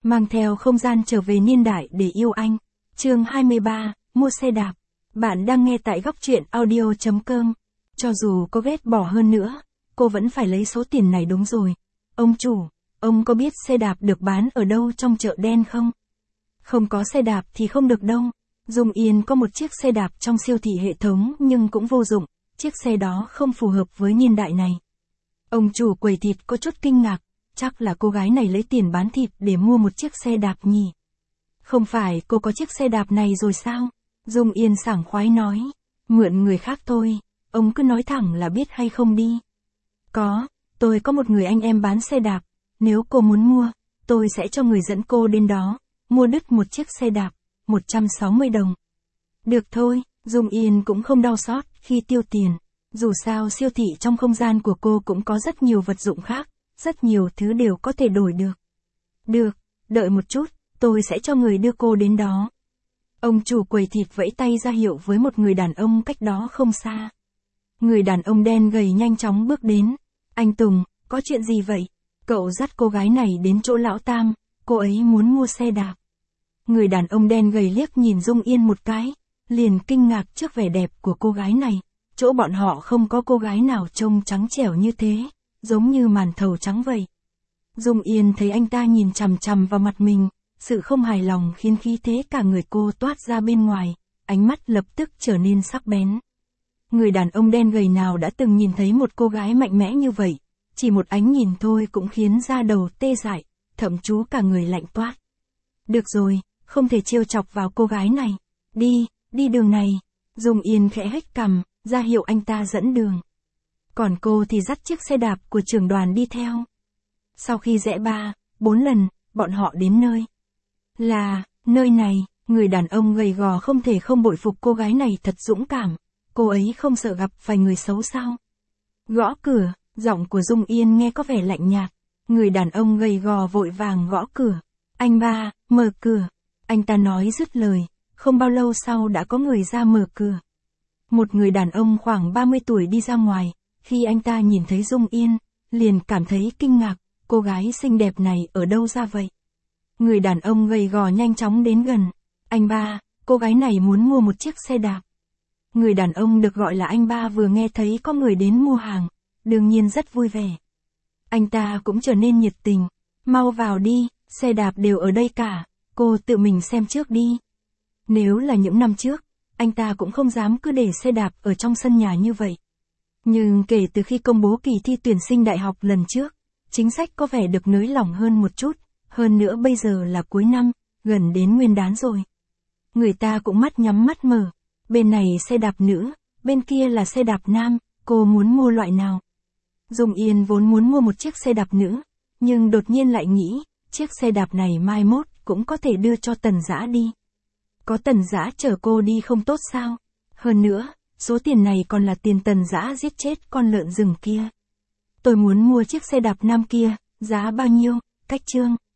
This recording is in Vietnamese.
mang theo không gian trở về niên đại để yêu anh. Chương 23, mua xe đạp. Bạn đang nghe tại góc truyện audio.com. Cho dù có ghét bỏ hơn nữa, cô vẫn phải lấy số tiền này đúng rồi. Ông chủ, ông có biết xe đạp được bán ở đâu trong chợ đen không? Không có xe đạp thì không được đâu. Dung Yên có một chiếc xe đạp trong siêu thị hệ thống nhưng cũng vô dụng, chiếc xe đó không phù hợp với niên đại này. Ông chủ quầy thịt có chút kinh ngạc, chắc là cô gái này lấy tiền bán thịt để mua một chiếc xe đạp nhỉ? Không phải cô có chiếc xe đạp này rồi sao? Dung Yên sảng khoái nói, mượn người khác thôi, ông cứ nói thẳng là biết hay không đi. Tôi có một người anh em bán xe đạp, nếu cô muốn mua, tôi sẽ cho người dẫn cô đến đó, mua đứt một chiếc xe đạp, 160 đồng. Được thôi, Dung Yên cũng không đau xót khi tiêu tiền, dù sao siêu thị trong không gian của cô cũng có rất nhiều vật dụng khác, rất nhiều thứ đều có thể đổi được. Được, đợi một chút, tôi sẽ cho người đưa cô đến đó. Ông chủ quầy thịt vẫy tay ra hiệu với một người đàn ông cách đó không xa. Người đàn ông đen gầy nhanh chóng bước đến. Anh Tùng, có chuyện gì vậy? Cậu dắt cô gái này đến chỗ lão Tam, cô ấy muốn mua xe đạp. Người đàn ông đen gầy liếc nhìn Dung Yên một cái, liền kinh ngạc trước vẻ đẹp của cô gái này. Chỗ bọn họ không có cô gái nào trông trắng trẻo như thế, giống như màn thầu trắng vậy. Dung Yên thấy anh ta nhìn chằm chằm vào mặt mình, sự không hài lòng khiến khí thế cả người cô toát ra bên ngoài, ánh mắt lập tức trở nên sắc bén. Người đàn ông đen gầy nào đã từng nhìn thấy một cô gái mạnh mẽ như vậy, chỉ một ánh nhìn thôi cũng khiến da đầu tê dại, thậm chí cả người lạnh toát. Được rồi, không thể trêu chọc vào cô gái này. Đi đường này. Dung Yên khẽ hếch cằm, ra hiệu anh ta dẫn đường. Còn cô thì dắt chiếc xe đạp của trưởng đoàn đi theo. Sau khi rẽ 3-4 lần, bọn họ đến nơi. Nơi này, người đàn ông gầy gò không thể không bội phục cô gái này thật dũng cảm. Cô ấy không sợ gặp phải người xấu sao? Gõ cửa, giọng của Dung Yên nghe có vẻ lạnh nhạt. Người đàn ông gầy gò vội vàng gõ cửa. Anh ba, mở cửa. Anh ta nói dứt lời, không bao lâu sau đã có người ra mở cửa. Một người đàn ông khoảng 30 tuổi đi ra ngoài, khi anh ta nhìn thấy Dung Yên, liền cảm thấy kinh ngạc, cô gái xinh đẹp này ở đâu ra vậy? Người đàn ông gầy gò nhanh chóng đến gần. Anh ba, cô gái này muốn mua một chiếc xe đạp. Người đàn ông được gọi là anh ba vừa nghe thấy có người đến mua hàng, đương nhiên rất vui vẻ. Anh ta cũng trở nên nhiệt tình. Mau vào đi, xe đạp đều ở đây cả, cô tự mình xem trước đi. Nếu là những năm trước, anh ta cũng không dám cứ để xe đạp ở trong sân nhà như vậy. Nhưng kể từ khi công bố kỳ thi tuyển sinh đại học lần trước, chính sách có vẻ được nới lỏng hơn một chút, hơn nữa bây giờ là cuối năm, gần đến Nguyên đán rồi. Người ta cũng mắt nhắm mắt mở, bên này xe đạp nữ, bên kia là xe đạp nam, cô muốn mua loại nào? Dung Yên vốn muốn mua một chiếc xe đạp nữ, nhưng đột nhiên lại nghĩ, chiếc xe đạp này mai mốt cũng có thể đưa cho Tần Dã đi. Có Tần Dã chở cô đi không tốt sao? Hơn nữa, số tiền này còn là tiền Tần Dã giết chết con lợn rừng kia. Tôi muốn mua chiếc xe đạp nam kia, giá bao nhiêu? Cách chương.